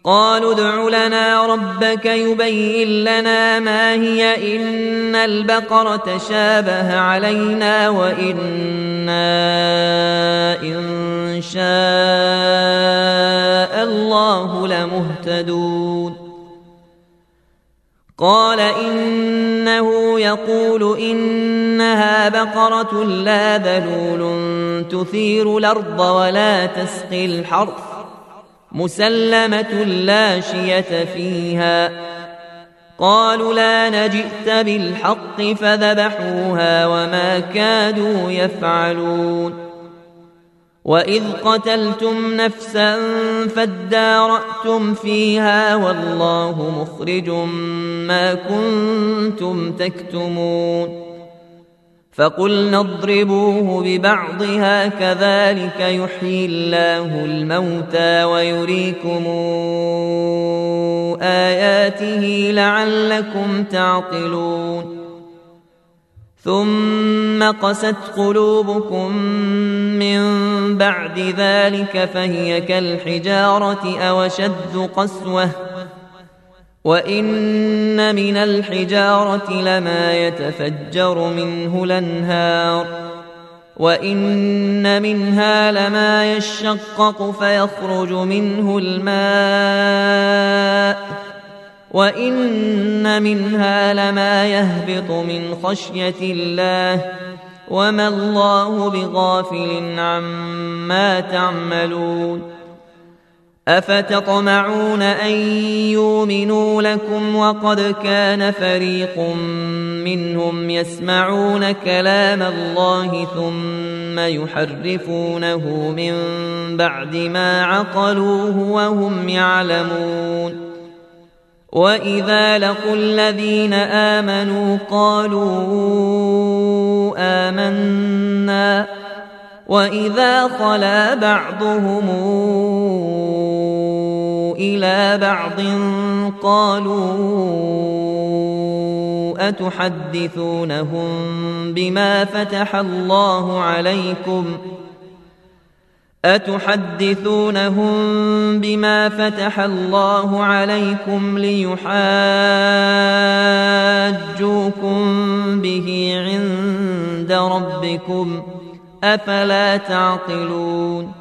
قالوا ادع لنا ربك يبين لنا ما هي إن البقرة تشابه علينا وإنا إن شاء الله لمهتدون قال إنه يقول إنها بقرة لا ذلول تثير الأرض ولا تسقي الحرث مسلمة لا شية فيها قالوا لا نجئت بالحق فذبحوها وما كادوا يفعلون وإذ قتلتم نفسا فادارأتم فيها والله مخرج ما كنتم تكتمون فقلنا اضربوه ببعضها كذلك يحيي الله الموتى ويريكم آياته لعلكم تعقلون ثم قست قلوبكم من بعد ذلك فهي كالحجارة أو أشد قسوة وإن من الحجارة لما يتفجر منه الأنهار وإن منها لما يشقق فيخرج منه الماء وإن منها لما يهبط من خشية الله وما الله بغافل عما تعملون أفتطمعون أن يؤمنوا لكم وقد كان فريق منهم يسمعون كلام الله ثم يحرفونه من بعد ما عقلوه وهم يعلمون وإذا لقوا الذين آمنوا قالوا آمنا وإذا خلا بعضهم إلى بعض قالوا أتحدثونهم بما فتح الله عليكم ليحاجوكم به عند ربكم أفلا تعقلون